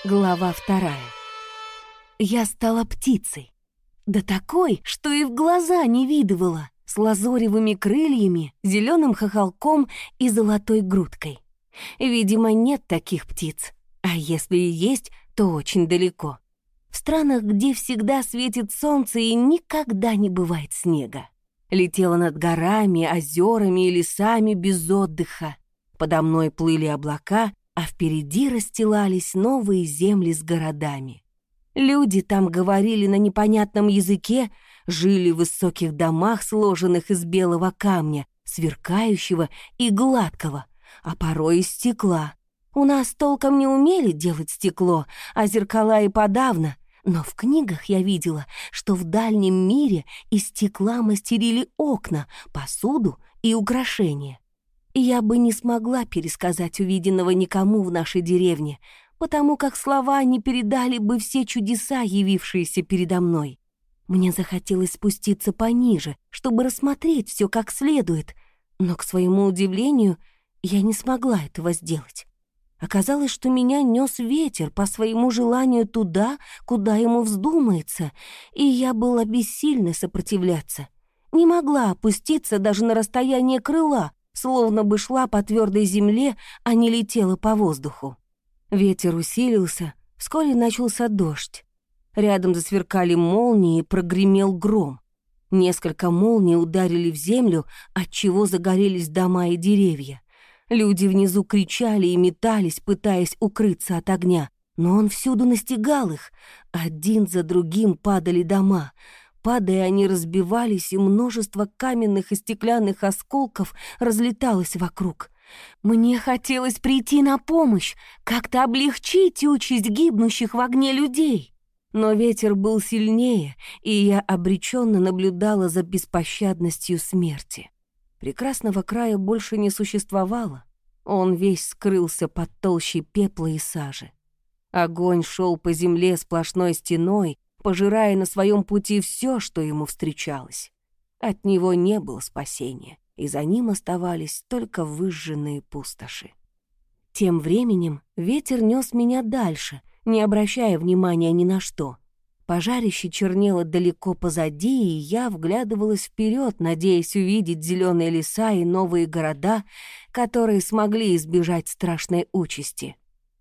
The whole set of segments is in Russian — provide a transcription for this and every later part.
Глава 2. Я стала птицей. Да такой, что и в глаза не видывала, с лазоревыми крыльями, зеленым хохолком и золотой грудкой. Видимо, нет таких птиц, а если и есть, то очень далеко. В странах, где всегда светит солнце и никогда не бывает снега. Летела над горами, озерами и лесами без отдыха. Подо мной плыли облака, а впереди расстилались новые земли с городами. Люди там говорили на непонятном языке, жили в высоких домах, сложенных из белого камня, сверкающего и гладкого, а порой из стекла. У нас толком не умели делать стекло, а зеркала и подавно, но в книгах я видела, что в дальнем мире из стекла мастерили окна, посуду и украшения. И я бы не смогла пересказать увиденного никому в нашей деревне, потому как слова не передали бы все чудеса, явившиеся передо мной. Мне захотелось спуститься пониже, чтобы рассмотреть все как следует, но, к своему удивлению, я не смогла этого сделать. Оказалось, что меня нес ветер по своему желанию туда, куда ему вздумается, и я была бессильна сопротивляться. Не могла опуститься даже на расстояние крыла, словно бы шла по твердой земле, а не летела по воздуху. Ветер усилился, вскоре начался дождь. Рядом засверкали молнии и прогремел гром. Несколько молний ударили в землю, отчего загорелись дома и деревья. Люди внизу кричали и метались, пытаясь укрыться от огня, но он всюду настигал их. Один за другим падали дома. Падая, они разбивались, и множество каменных и стеклянных осколков разлеталось вокруг. Мне хотелось прийти на помощь, как-то облегчить участь гибнущих в огне людей. Но ветер был сильнее, и я обреченно наблюдала за беспощадностью смерти. Прекрасного края больше не существовало. Он весь скрылся под толщей пепла и сажи. Огонь шел по земле сплошной стеной, пожирая на своем пути все, что ему встречалось. От него не было спасения, и за ним оставались только выжженные пустоши. Тем временем ветер нес меня дальше, не обращая внимания ни на что. Пожарище чернело далеко позади, и я вглядывалась вперед, надеясь увидеть зеленые леса и новые города, которые смогли избежать страшной участи.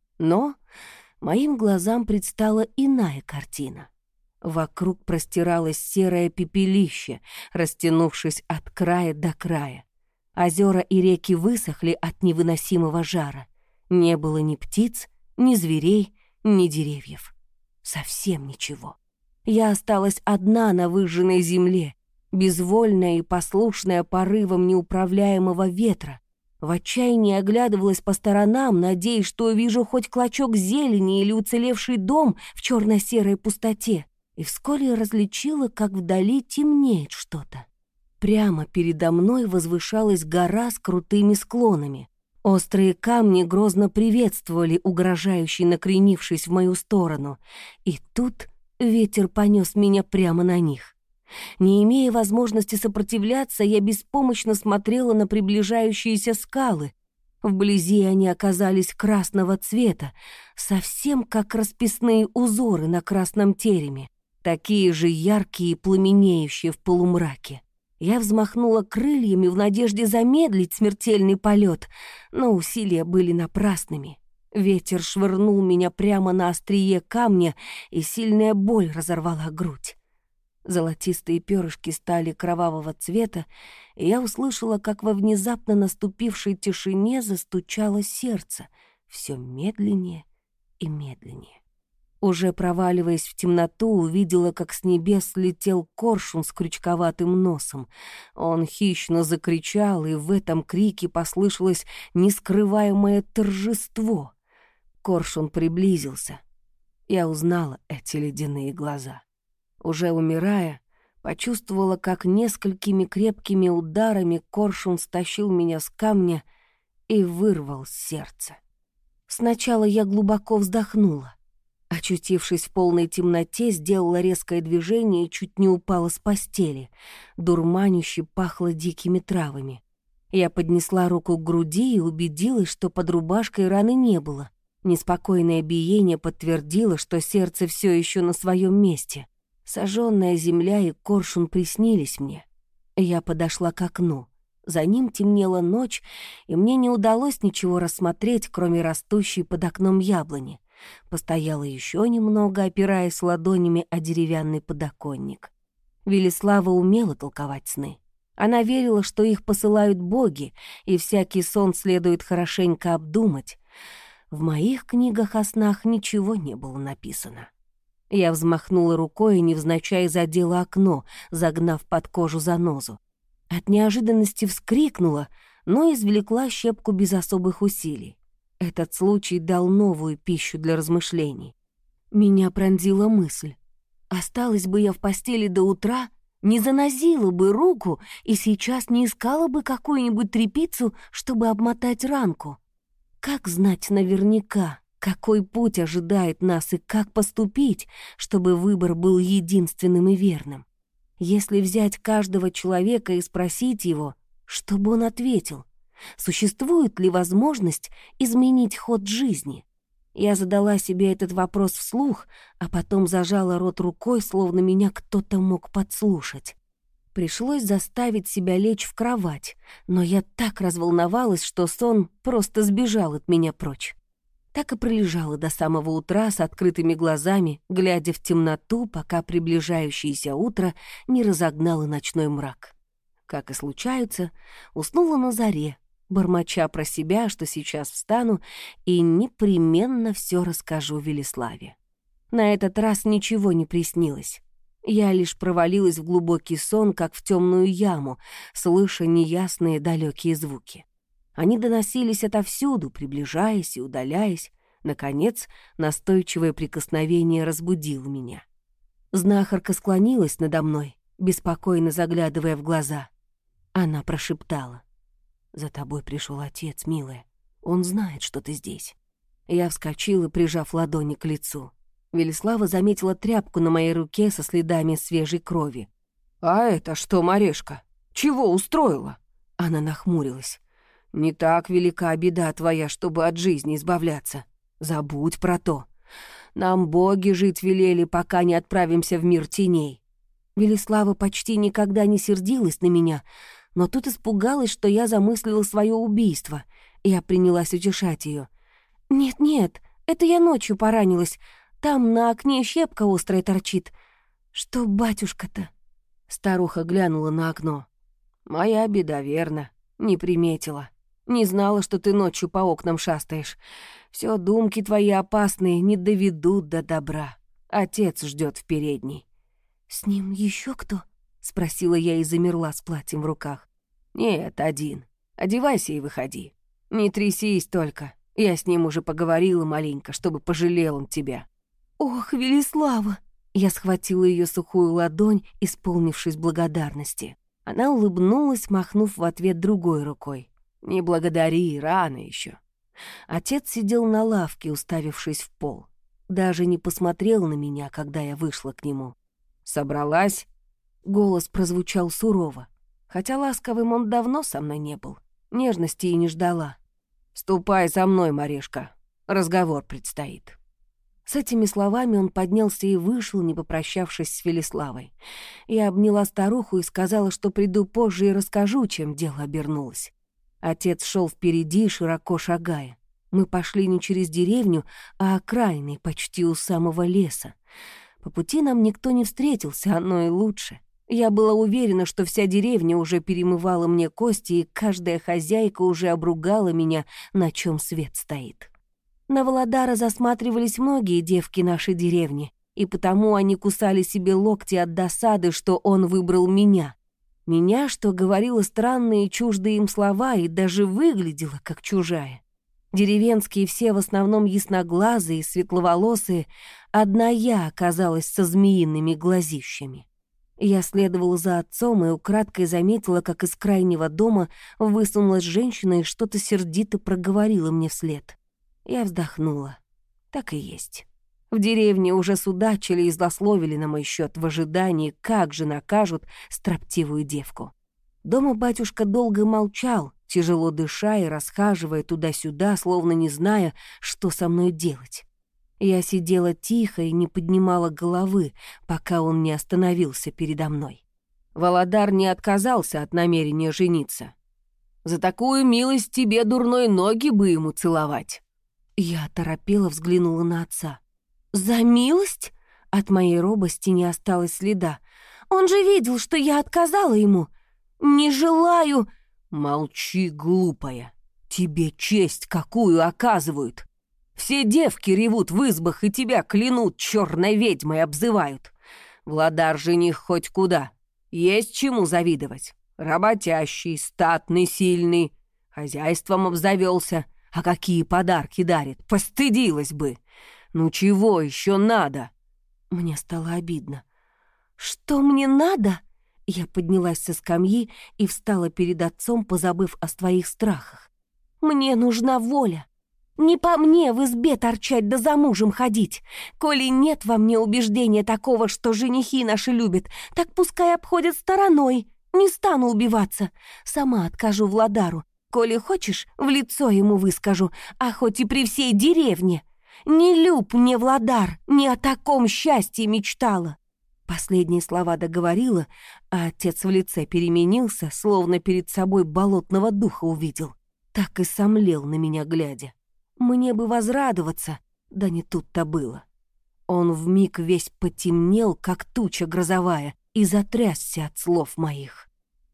Но моим глазам предстала иная картина. Вокруг простиралось серое пепелище, растянувшись от края до края. Озера и реки высохли от невыносимого жара. Не было ни птиц, ни зверей, ни деревьев. Совсем ничего. Я осталась одна на выжженной земле, безвольная и послушная порывам неуправляемого ветра. В отчаянии оглядывалась по сторонам, надеясь, что увижу хоть клочок зелени или уцелевший дом в черно-серой пустоте. И вскоре различила, как вдали темнеет что-то. Прямо передо мной возвышалась гора с крутыми склонами. Острые камни грозно приветствовали, угрожающе накренившись в мою сторону. И тут ветер понес меня прямо на них. Не имея возможности сопротивляться, я беспомощно смотрела на приближающиеся скалы. Вблизи они оказались красного цвета, совсем как расписные узоры на красном тереме. Такие же яркие и пламенеющие в полумраке. Я взмахнула крыльями в надежде замедлить смертельный полет, но усилия были напрасными. Ветер швырнул меня прямо на острие камня, и сильная боль разорвала грудь. Золотистые перышки стали кровавого цвета, и я услышала, как во внезапно наступившей тишине застучало сердце, все медленнее и медленнее. Уже проваливаясь в темноту, увидела, как с небес слетел коршун с крючковатым носом. Он хищно закричал, и в этом крике послышалось нескрываемое торжество. Коршун приблизился. Я узнала эти ледяные глаза. Уже умирая, почувствовала, как несколькими крепкими ударами коршун стащил меня с камня и вырвал сердце. Сначала я глубоко вздохнула. Очутившись в полной темноте, сделала резкое движение и чуть не упала с постели. Дурманище пахло дикими травами. Я поднесла руку к груди и убедилась, что под рубашкой раны не было. Неспокойное биение подтвердило, что сердце все еще на своем месте. Сожженная земля и коршун приснились мне. Я подошла к окну. За ним темнела ночь, и мне не удалось ничего рассмотреть, кроме растущей под окном яблони. Постояла еще немного, опираясь ладонями о деревянный подоконник. Велислава умела толковать сны. Она верила, что их посылают боги, и всякий сон следует хорошенько обдумать. В моих книгах о снах ничего не было написано. Я взмахнула рукой и невзначай задела окно, загнав под кожу занозу. От неожиданности вскрикнула, но извлекла щепку без особых усилий. Этот случай дал новую пищу для размышлений. Меня пронзила мысль. Осталась бы я в постели до утра, не занозила бы руку и сейчас не искала бы какую-нибудь тряпицу, чтобы обмотать ранку. Как знать наверняка, какой путь ожидает нас и как поступить, чтобы выбор был единственным и верным? Если взять каждого человека и спросить его, что бы он ответил? Существует ли возможность изменить ход жизни? Я задала себе этот вопрос вслух, а потом зажала рот рукой, словно меня кто-то мог подслушать. Пришлось заставить себя лечь в кровать, но я так разволновалась, что сон просто сбежал от меня прочь. Так и пролежала до самого утра с открытыми глазами, глядя в темноту, пока приближающееся утро не разогнало ночной мрак. Как и случается, уснула на заре, бормоча про себя, что сейчас встану и непременно все расскажу Велиславе. На этот раз ничего не приснилось. Я лишь провалилась в глубокий сон, как в темную яму, слыша неясные далекие звуки. Они доносились отовсюду, приближаясь и удаляясь. Наконец, настойчивое прикосновение разбудило меня. Знахарка склонилась надо мной, беспокойно заглядывая в глаза. Она прошептала: «За тобой пришел отец, милая. Он знает, что ты здесь». Я вскочила, прижав ладони к лицу. Велислава заметила тряпку на моей руке со следами свежей крови. «А это что, Марешка? Чего устроила?» Она нахмурилась. «Не так велика беда твоя, чтобы от жизни избавляться. Забудь про то. Нам боги жить велели, пока не отправимся в мир теней». Велислава почти никогда не сердилась на меня, но тут испугалась, что я замыслила свое убийство. Я принялась утешать ее. «Нет-нет, это я ночью поранилась. Там на окне щепка острая торчит. Что батюшка-то?» Старуха глянула на окно. «Моя беда, верно. Не приметила. Не знала, что ты ночью по окнам шастаешь. Все думки твои опасные не доведут до добра. Отец ждет в передней». «С ним еще кто?» — спросила я и замерла с платьем в руках. «Нет, один. Одевайся и выходи. Не трясись только. Я с ним уже поговорила маленько, чтобы пожалел он тебя». «Ох, Велислава!» Я схватила ее сухую ладонь, исполнившись благодарности. Она улыбнулась, махнув в ответ другой рукой. «Не благодари, рано еще». Отец сидел на лавке, уставившись в пол. Даже не посмотрел на меня, когда я вышла к нему. «Собралась?» Голос прозвучал сурово. Хотя ласковым он давно со мной не был. Нежности и не ждала. «Ступай за мной, Марешка. Разговор предстоит». С этими словами он поднялся и вышел, не попрощавшись с Велиславой. Я обняла старуху и сказала, что приду позже и расскажу, чем дело обернулось. Отец шел впереди, широко шагая. Мы пошли не через деревню, а окраиной, почти у самого леса. По пути нам никто не встретился, оно и лучше. Я была уверена, что вся деревня уже перемывала мне кости, и каждая хозяйка уже обругала меня, на чем свет стоит. На Володара засматривались многие девки нашей деревни, и потому они кусали себе локти от досады, что он выбрал меня. Меня, что говорила странные чуждые им слова и даже выглядела как чужая. Деревенские все в основном ясноглазые и светловолосые, одна я оказалась со змеиными глазищами. Я следовала за отцом и украдкой заметила, как из крайнего дома высунулась женщина и что-то сердито проговорила мне вслед. Я вздохнула. Так и есть. В деревне уже судачили и злословили на мой счет в ожидании, как же накажут строптивую девку. Дома батюшка долго молчал, тяжело дыша и расхаживая туда-сюда, словно не зная, что со мной делать. Я сидела тихо и не поднимала головы, пока он не остановился передо мной. Володар не отказался от намерения жениться. За такую милость тебе, дурной, ноги бы ему целовать. Я оторопела взглянула на отца. «За милость?» От моей робости не осталось следа. «Он же видел, что я отказала ему. Не желаю...» «Молчи, глупая. Тебе честь какую оказывают. Все девки ревут в избах и тебя клянут, черной ведьмой обзывают. Владар жених хоть куда. Есть чему завидовать. Работящий, статный, сильный. Хозяйством обзавелся. А какие подарки дарит? Постыдилась бы. Ну чего еще надо?» Мне стало обидно. «Что мне надо?» Я поднялась со скамьи и встала перед отцом, позабыв о своих страхах. «Мне нужна воля. Не по мне в избе торчать да за мужем ходить. Коли нет во мне убеждения такого, что женихи наши любят, так пускай обходят стороной. Не стану убиваться. Сама откажу Владару. Коли хочешь, в лицо ему выскажу, а хоть и при всей деревне. Не люб мне Владар, не о таком счастье мечтала». Последние слова договорила, а отец в лице переменился, словно перед собой болотного духа увидел. Так и сомлел на меня глядя. Мне бы возрадоваться, да не тут-то было. Он вмиг весь потемнел, как туча грозовая, и затрясся от слов моих.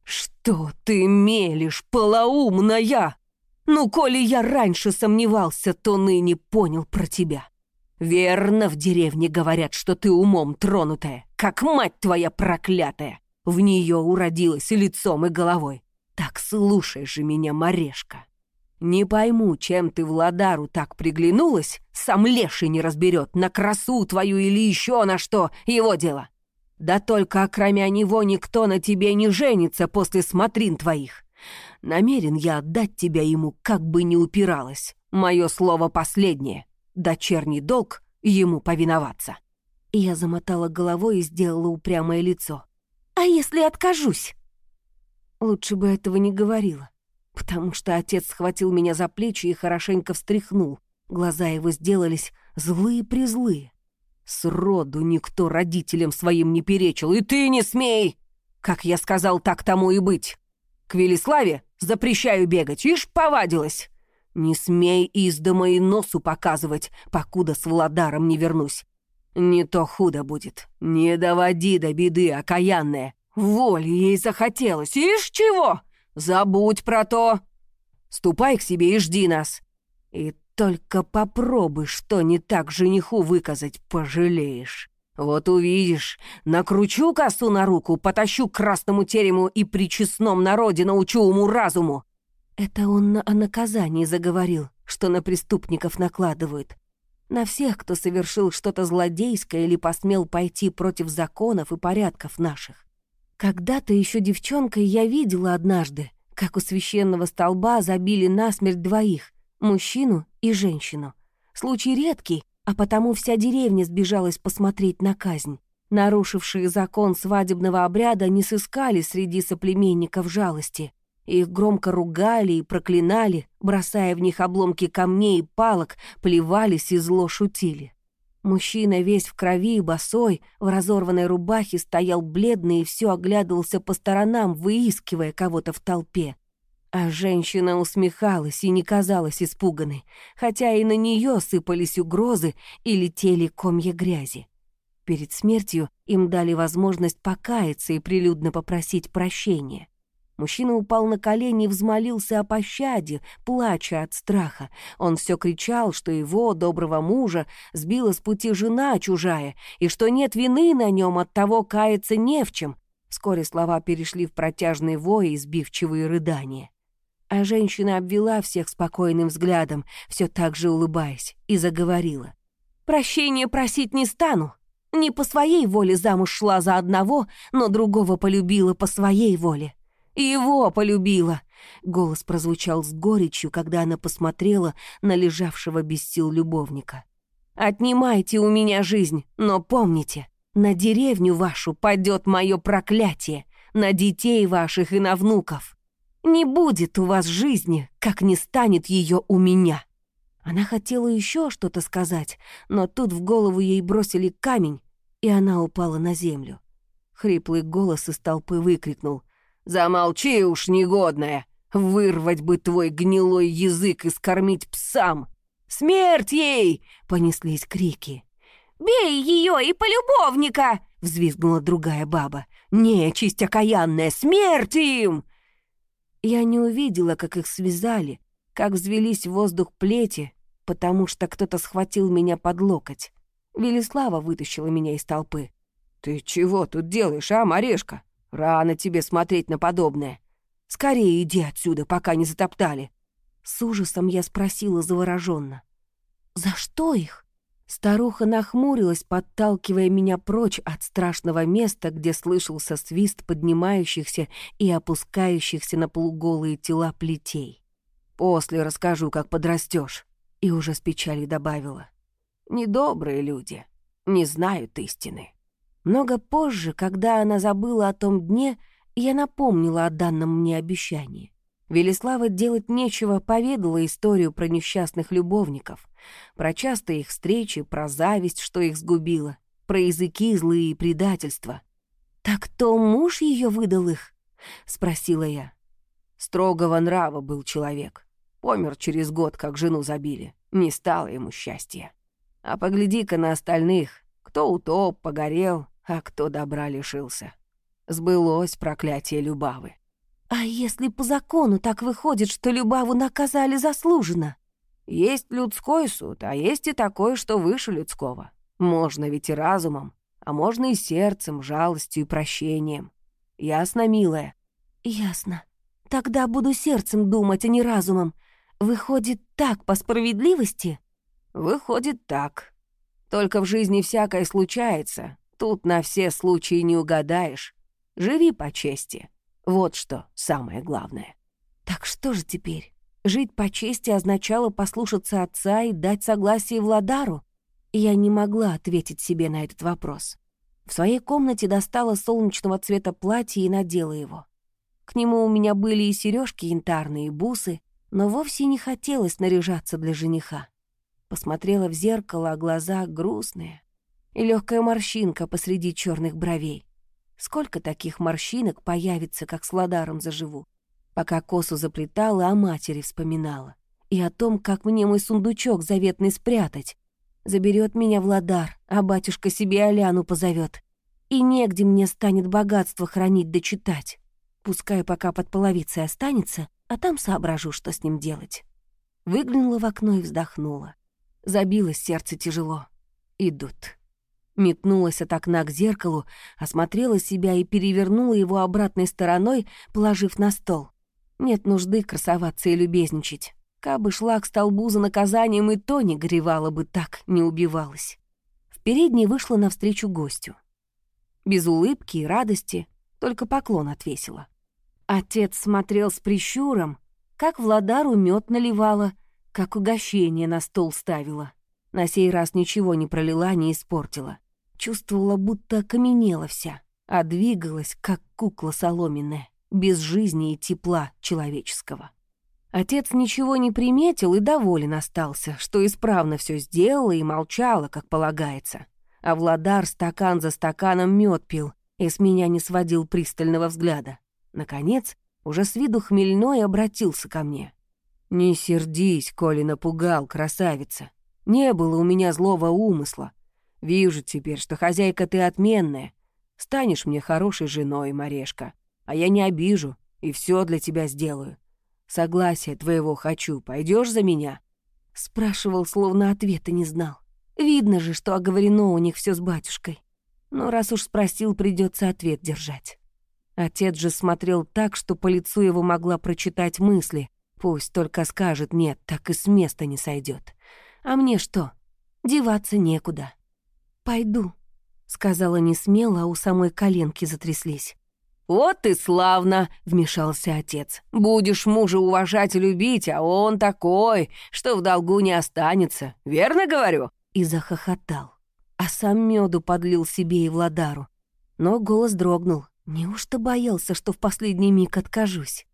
«Что ты мелешь, полоумная? Ну, коли я раньше сомневался, то ныне понял про тебя. Верно, в деревне говорят, что ты умом тронутая, как мать твоя проклятая. В нее уродилась и лицом, и головой. Так слушай же меня, Марешка. Не пойму, чем ты Владару так приглянулась, сам леший не разберет, на красу твою или еще на что, его дело. Да только окромя него никто на тебе не женится после смотрин твоих. Намерен я отдать тебя ему, как бы ни упиралась. Мое слово последнее. Дочерний долг ему повиноваться». Я замотала головой и сделала упрямое лицо. «А если откажусь?» Лучше бы этого не говорила, потому что отец схватил меня за плечи и хорошенько встряхнул. Глаза его сделались злые-призлые. «Сроду никто родителям своим не перечил, и ты не смей! Как я сказал, так тому и быть. К Велиславе запрещаю бегать, ишь, повадилась. Не смей из дома и носу показывать, покуда с Владаром не вернусь. Не то худо будет. Не доводи до беды, окаянная. Воли ей захотелось, ишь чего? Забудь про то. Ступай к себе и жди нас. И только попробуй, что не так жениху выказать, пожалеешь. Вот увидишь, накручу косу на руку, потащу к красному терему и при честном народе научу уму-разуму». Это он о наказании заговорил, что на преступников накладывают. На всех, кто совершил что-то злодейское или посмел пойти против законов и порядков наших. Когда-то еще девчонкой я видела однажды, как у священного столба забили насмерть двоих, мужчину и женщину. Случай редкий, а потому вся деревня сбежалась посмотреть на казнь. Нарушившие закон свадебного обряда не сыскали среди соплеменников жалости. Их громко ругали и проклинали, бросая в них обломки камней и палок, плевались и зло шутили. Мужчина весь в крови, босой, в разорванной рубахе, стоял бледный и все оглядывался по сторонам, выискивая кого-то в толпе. А женщина усмехалась и не казалась испуганной, хотя и на нее сыпались угрозы и летели комья грязи. Перед смертью им дали возможность покаяться и прилюдно попросить прощения. Мужчина упал на колени и взмолился о пощаде, плача от страха. Он все кричал, что его, доброго мужа, сбила с пути жена чужая, и что нет вины на нем, оттого каяться не в чем. Вскоре слова перешли в протяжный вой и сбивчивые рыдания. А женщина обвела всех спокойным взглядом, все так же улыбаясь, и заговорила. «Прощения просить не стану. Не по своей воле замуж шла за одного, но другого полюбила по своей воле. Его полюбила!» Голос прозвучал с горечью, когда она посмотрела на лежавшего без сил любовника. «Отнимайте у меня жизнь, но помните, на деревню вашу падет мое проклятие, на детей ваших и на внуков. Не будет у вас жизни, как не станет ее у меня». Она хотела еще что-то сказать, но тут в голову ей бросили камень, и она упала на землю. Хриплый голос из толпы выкрикнул: «Замолчи уж, негодная! Вырвать бы твой гнилой язык и скормить псам! Смерть ей!» — понеслись крики. «Бей ее и полюбовника!» — взвизгнула другая баба. «Нечисть окаянная! Смерть им!» Я не увидела, как их связали, как взвелись в воздух плети, потому что кто-то схватил меня под локоть. Велислава вытащила меня из толпы. «Ты чего тут делаешь, а, Марешка? Рано тебе смотреть на подобное. Скорее иди отсюда, пока не затоптали». С ужасом я спросила завороженно: «За что их?» Старуха нахмурилась, подталкивая меня прочь от страшного места, где слышался свист поднимающихся и опускающихся на полуголые тела плетей. «После расскажу, как подрастешь», — и уже с печалью добавила: «Недобрые люди, не знают истины». Много позже, когда она забыла о том дне, я напомнила о данном мне обещании. Велислава делать нечего поведала историю про несчастных любовников, про частые их встречи, про зависть, что их сгубило, про языки злые и предательства. «Так то муж ее выдал их?» — спросила я. Строгого нрава был человек. Помер через год, как жену забили. Не стало ему счастья. А погляди-ка на остальных. Кто утоп, погорел, а кто добра лишился. Сбылось проклятие Любавы. «А если по закону так выходит, что Любаву наказали заслуженно?» «Есть людской суд, а есть и такое, что выше людского. Можно ведь и разумом, а можно и сердцем, жалостью и прощением. Ясно, милая?» «Ясно. Тогда буду сердцем думать, а не разумом. Выходит, так по справедливости?» «Выходит, так. Только в жизни всякое случается. Тут на все случаи не угадаешь. Живи по чести. Вот что самое главное». «Так что же теперь? Жить по чести означало послушаться отца и дать согласие Владару?» Я не могла ответить себе на этот вопрос. В своей комнате достала солнечного цвета платье и надела его. К нему у меня были и сережки янтарные, и бусы, но вовсе не хотелось наряжаться для жениха. Посмотрела в зеркало, а глаза грустные, и легкая морщинка посреди черных бровей. Сколько таких морщинок появится, как с Владаром заживу? Пока косу заплетала, о матери вспоминала. И о том, как мне мой сундучок заветный спрятать. Заберет меня Владар, а батюшка себе Аляну позовет. И негде мне станет богатство хранить да читать. Пускай пока под половицей останется, а там соображу, что с ним делать. Выглянула в окно и вздохнула. Забилось сердце тяжело. Идут. Метнулась от окна к зеркалу, осмотрела себя и перевернула его обратной стороной, положив на стол. Нет нужды красоваться и любезничать. Кабы шла к столбу за наказанием, и то не горевала бы так, не убивалась. В передней вышла навстречу гостю. Без улыбки и радости, только поклон отвесила. Отец смотрел с прищуром, как Владару мед наливала, как угощение на стол ставила. На сей раз ничего не пролила, не испортила. Чувствовала, будто окаменела вся, а двигалась, как кукла соломенная, без жизни и тепла человеческого. Отец ничего не приметил и доволен остался, что исправно все сделала и молчала, как полагается. А Владар стакан за стаканом мед пил и с меня не сводил пристального взгляда. Наконец, уже с виду хмельной обратился ко мне. «Не сердись, коли напугал, красавица. Не было у меня злого умысла. Вижу теперь, что хозяйка ты отменная. Станешь мне хорошей женой, Марешка, а я не обижу и все для тебя сделаю. Согласия твоего хочу, пойдешь за меня?» Спрашивал, словно ответа не знал. Видно же, что оговорено у них все с батюшкой. Но раз уж спросил, придется ответ держать. Отец же смотрел так, что по лицу его могла прочитать мысли. Пусть только скажет «нет», так и с места не сойдет. А мне что? Деваться некуда. «Пойду», — сказала несмело, а у самой коленки затряслись. «Вот и славно!» — вмешался отец. «Будешь мужа уважать и любить, а он такой, что в долгу не останется. Верно говорю?» И захохотал. А сам меду подлил себе и Владару. Но голос дрогнул. Неужто боялся, что в последний миг откажусь?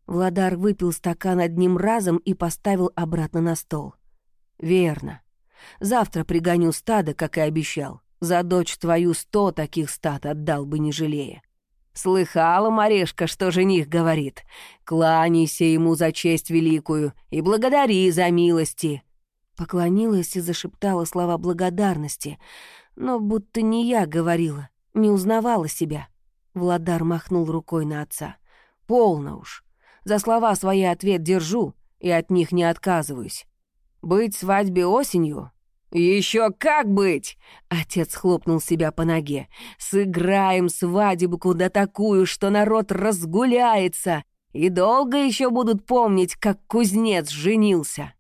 Владар выпил стакан одним разом и поставил обратно на стол. «Верно. Завтра пригоню стадо, как и обещал. За дочь твою 100 таких стад отдал бы, не жалея. Слыхала, Марешка, что жених говорит? Кланяйся ему за честь великую и благодари за милости». Поклонилась и зашептала слова благодарности, но будто не я говорила, не узнавала себя. Владар махнул рукой на отца. «Полно уж. За слова свои ответ держу и от них не отказываюсь. Быть свадьбе осенью? Еще как быть!» Отец хлопнул себя по ноге. «Сыграем свадебку да такую, что народ разгуляется, и долго еще будут помнить, как кузнец женился».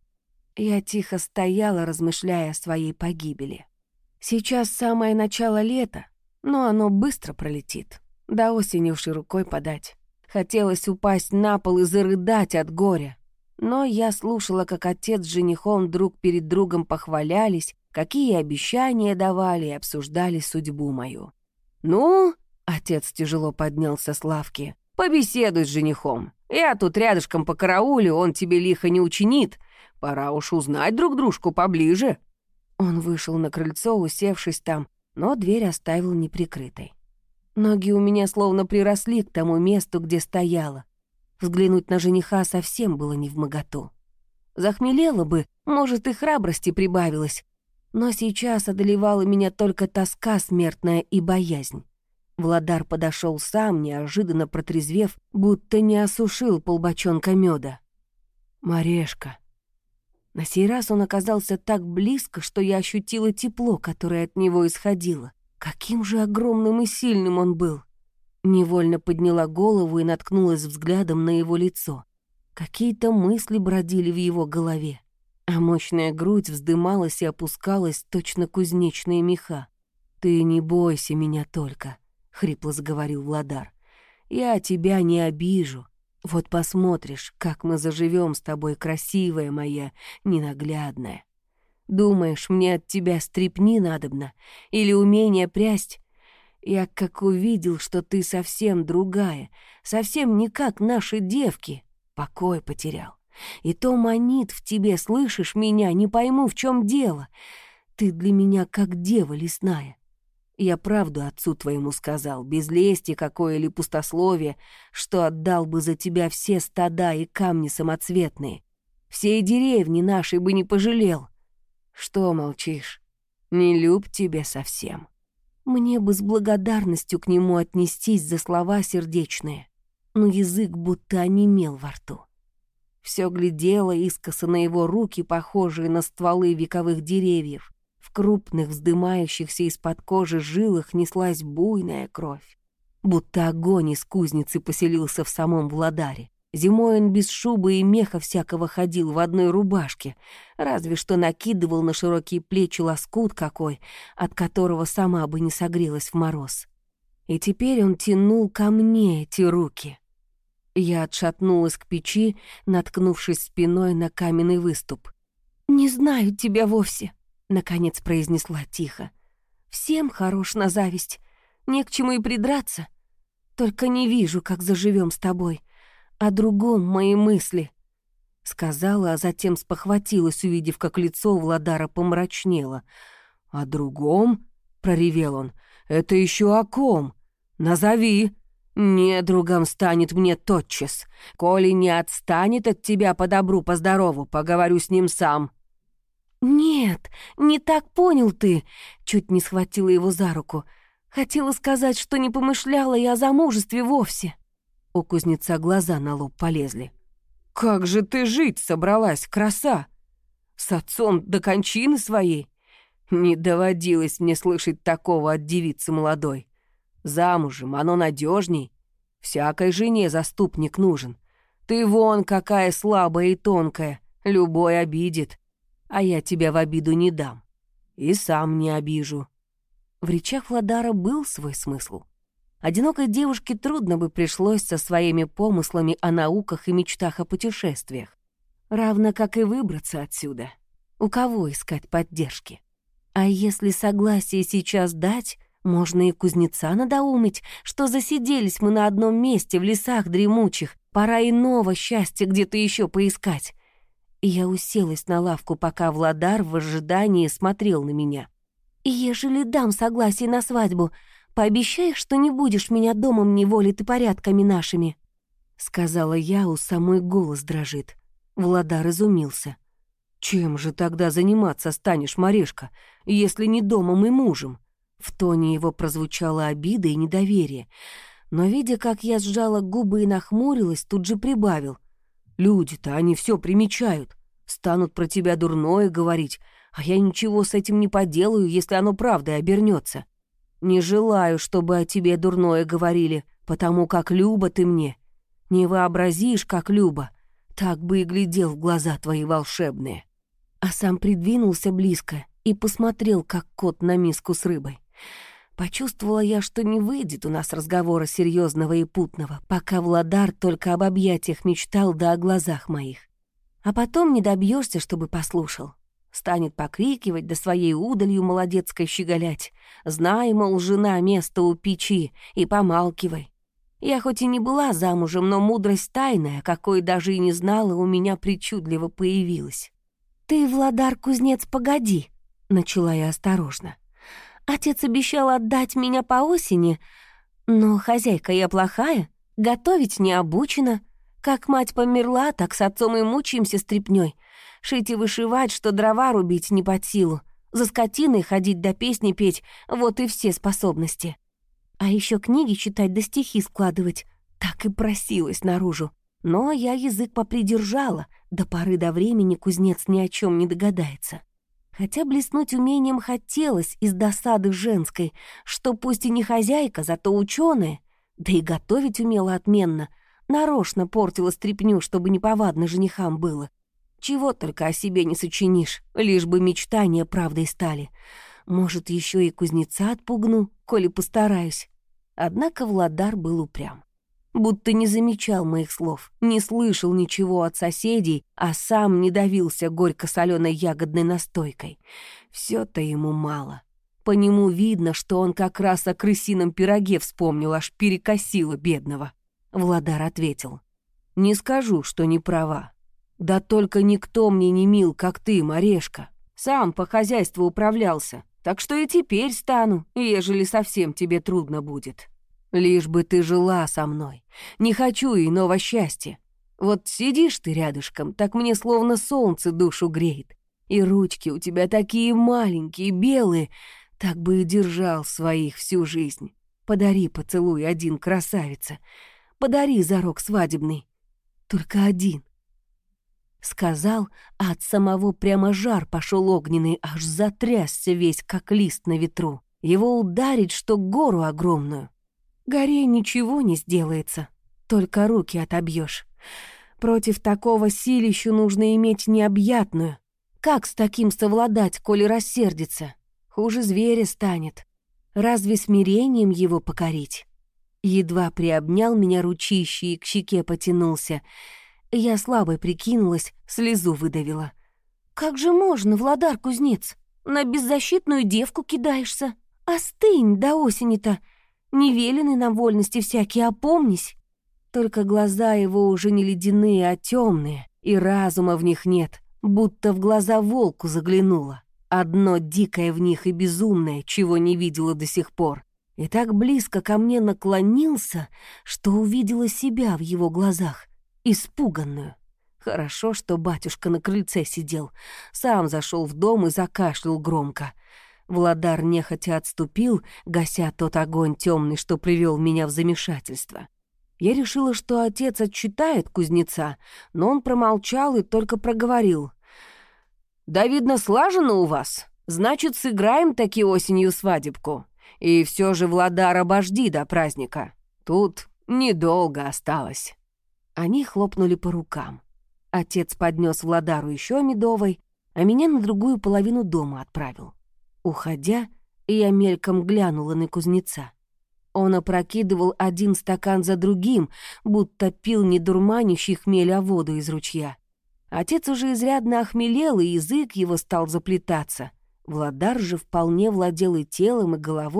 Я тихо стояла, размышляя о своей погибели. Сейчас самое начало лета, но оно быстро пролетит. До осени уж и рукой подать. Хотелось упасть на пол и зарыдать от горя. Но я слушала, как отец с женихом друг перед другом похвалялись, какие обещания давали и обсуждали судьбу мою. «Ну?» — отец тяжело поднялся с лавки. «Побеседуй с женихом. Я тут рядышком по караулю, он тебе лихо не учинит. Пора уж узнать друг дружку поближе». Он вышел на крыльцо, усевшись там, но дверь оставил неприкрытой. Ноги у меня словно приросли к тому месту, где стояла. Взглянуть на жениха совсем было невмоготу. Захмелела бы, может, и храбрости прибавилось, но сейчас одолевала меня только тоска смертная и боязнь. Владар подошел сам, неожиданно протрезвев, будто не осушил полбочонка меда. «Марешка». На сей раз он оказался так близко, что я ощутила тепло, которое от него исходило. Каким же огромным и сильным он был! Невольно подняла голову и наткнулась взглядом на его лицо. Какие-то мысли бродили в его голове, а мощная грудь вздымалась и опускалась, точно кузнечные меха. «Ты не бойся меня только», — хрипло заговорил Владар. «Я тебя не обижу. Вот посмотришь, как мы заживем с тобой, красивая моя, ненаглядная. Думаешь, мне от тебя стрепни надобно или умение прясть? Я как увидел, что ты совсем другая, совсем не как наши девки, покой потерял. И то манит в тебе, слышишь меня, не пойму, в чем дело. Ты для меня как дева лесная. Я правду отцу твоему сказал, без лести какое или пустословие, что отдал бы за тебя все стада и камни самоцветные. Всей деревни нашей бы не пожалел. Что молчишь? Не люб тебе совсем». Мне бы с благодарностью к нему отнестись за слова сердечные, но язык будто онемел во рту. Все глядело искоса на его руки, похожие на стволы вековых деревьев. В крупных, вздымающихся из-под кожи жилах неслась буйная кровь. Будто огонь из кузницы поселился в самом Владаре. Зимой он без шубы и меха всякого ходил в одной рубашке, разве что накидывал на широкие плечи лоскут какой, от которого сама бы не согрелась в мороз. И теперь он тянул ко мне эти руки. Я отшатнулась к печи, наткнувшись спиной на каменный выступ. «Не знаю тебя вовсе», — наконец произнесла тихо. «Всем хорош на зависть, не к чему и придраться. Только не вижу, как заживем с тобой. О другом мои мысли», — сказала, а затем спохватилась, увидев, как лицо Владара помрачнело. «О другом?» — проревел он. «Это еще о ком? Назови. Недругом станет мне тотчас. Коли не отстанет от тебя по добру, по здорову, поговорю с ним сам». «Нет, не так понял ты», — чуть не схватила его за руку. «Хотела сказать, что не помышляла я о замужестве вовсе». У кузнеца глаза на лоб полезли. «Как же ты жить собралась, краса? С отцом до кончины своей? Не доводилось мне слышать такого от девицы молодой. Замужем оно надежней. Всякой жене заступник нужен. Ты вон какая слабая и тонкая, любой обидит. А я тебя в обиду не дам. И сам не обижу». В речах Владара был свой смысл. Одинокой девушке трудно бы пришлось со своими помыслами о науках и мечтах о путешествиях. Равно как и выбраться отсюда. У кого искать поддержки? А если согласие сейчас дать, Можно и кузнеца надоумить, что засиделись мы на одном месте в лесах дремучих, пора иного счастья где-то еще поискать. И я уселась на лавку, пока Владар в ожидании смотрел на меня. «Ежели дам согласие на свадьбу, пообещай, что не будешь меня домом неволить и порядками нашими», — сказала я, у самой голос дрожит. Владар изумился. «Чем же тогда заниматься станешь, Марешка, если не домом и мужем?» В тоне его прозвучала обида и недоверие, но, видя, как я сжала губы и нахмурилась, тут же прибавил. «Люди-то, они все примечают, станут про тебя дурное говорить, а я ничего с этим не поделаю, если оно правдой обернется. Не желаю, чтобы о тебе дурное говорили, потому как Люба ты мне. Не вообразишь, как Люба, так бы и глядел в глаза твои волшебные». А сам придвинулся близко и посмотрел, как кот на миску с рыбой. Почувствовала я, что не выйдет у нас разговора серьезного и путного, пока Владар только об объятиях мечтал да о глазах моих. А потом не добьешься, чтобы послушал. Станет покрикивать, да своей удалью молодецкой щеголять. Знай, мол, жена, место у печи, и помалкивай. Я хоть и не была замужем, но мудрость тайная, какой даже и не знала, у меня причудливо появилась. «Ты, Владар-кузнец, погоди», — начала я осторожно. «Отец обещал отдать меня по осени, но хозяйка я плохая, готовить не обучена. Как мать померла, так с отцом и мучаемся стряпнёй. Шить и вышивать, что дрова рубить не под силу. За скотиной ходить да песни петь — вот и все способности. А еще книги читать да стихи складывать. Так и просилась наружу. Но я язык попридержала, до поры до времени кузнец ни о чем не догадается. Хотя блеснуть умением хотелось из досады женской, что пусть и не хозяйка, зато ученая, да и готовить умела отменно, нарочно портила стряпню, чтобы неповадно женихам было. Чего только о себе не сочинишь, лишь бы мечтания правдой стали. Может, еще и кузнеца отпугну, коли постараюсь. Однако Владар был упрям. Будто не замечал моих слов, не слышал ничего от соседей, а сам не давился горько-соленой ягодной настойкой. Все-то ему мало. По нему видно, что он как раз о крысином пироге вспомнил, аж перекосило бедного. Владар ответил: «Не скажу, что не права. Да только никто мне не мил, как ты, Марешка. Сам по хозяйству управлялся, так что и теперь стану, ежели совсем тебе трудно будет. Лишь бы ты жила со мной. Не хочу иного счастья. Вот сидишь ты рядышком, так мне словно солнце душу греет. И ручки у тебя такие маленькие, белые, так бы и держал своих всю жизнь. Подари поцелуй один, красавица. Подари зарок свадебный. Только один». Сказал, а от самого прямо жар пошел огненный, аж затрясся весь, как лист на ветру. Его ударить, что гору огромную. Горе ничего не сделается, только руки отобьешь. Против такого силищу нужно иметь необъятную. Как с таким совладать, коли рассердится? Хуже зверя станет. Разве смирением его покорить? Едва приобнял меня ручище и к щеке потянулся. Я слабо прикинулась, слезу выдавила. «Как же можно, Владар-кузнец? На беззащитную девку кидаешься? Остынь до осени-то! Не велены нам вольности всякие, опомнись!» Только глаза его уже не ледяные, а темные, и разума в них нет, будто в глаза волку заглянула. Одно дикое в них и безумное, чего не видела до сих пор. И так близко ко мне наклонился, что увидела себя в его глазах, испуганную. Хорошо, что батюшка на крыльце сидел, сам зашел в дом и закашлял громко. Владар нехотя отступил, гася тот огонь темный, что привел меня в замешательство. Я решила, что отец отчитает кузнеца, но он промолчал и только проговорил: «Да, видно, слажено у вас. Значит, сыграем таки осенью свадебку. И все же, Владар, обожди до праздника. Тут недолго осталось». Они хлопнули по рукам. Отец поднес Владару еще медовой, а меня на другую половину дома отправил. Уходя, я мельком глянула на кузнеца. Он опрокидывал один стакан за другим, будто пил не дурманящий хмель, а воду из ручья. Отец уже изрядно охмелел, и язык его стал заплетаться. Владар же вполне владел и телом, и головой,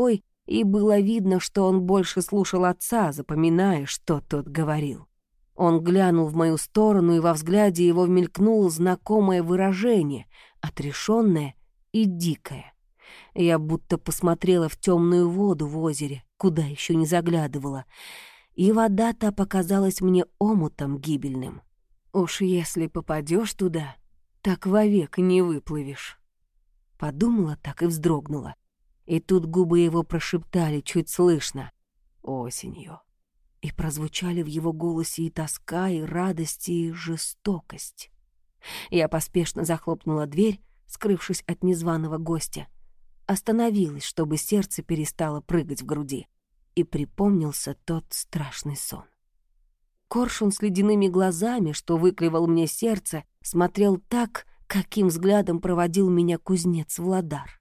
и было видно, что он больше слушал отца, запоминая, что тот говорил. Он глянул в мою сторону, и во взгляде его мелькнуло знакомое выражение, отрешенное и дикое. Я будто посмотрела в темную воду в озере, куда еще не заглядывала, и вода-то показалась мне омутом гибельным. Уж если попадешь туда, так вовек не выплывешь. Подумала так и вздрогнула. И тут губы его прошептали чуть слышно: «Осенью». И прозвучали в его голосе и тоска, и радость, и жестокость. Я поспешно захлопнула дверь, скрывшись от незваного гостя. Остановилась, чтобы сердце перестало прыгать в груди. И припомнился тот страшный сон. Коршун с ледяными глазами, что выклевал мне сердце, смотрел так, каким взглядом проводил меня кузнец Владар.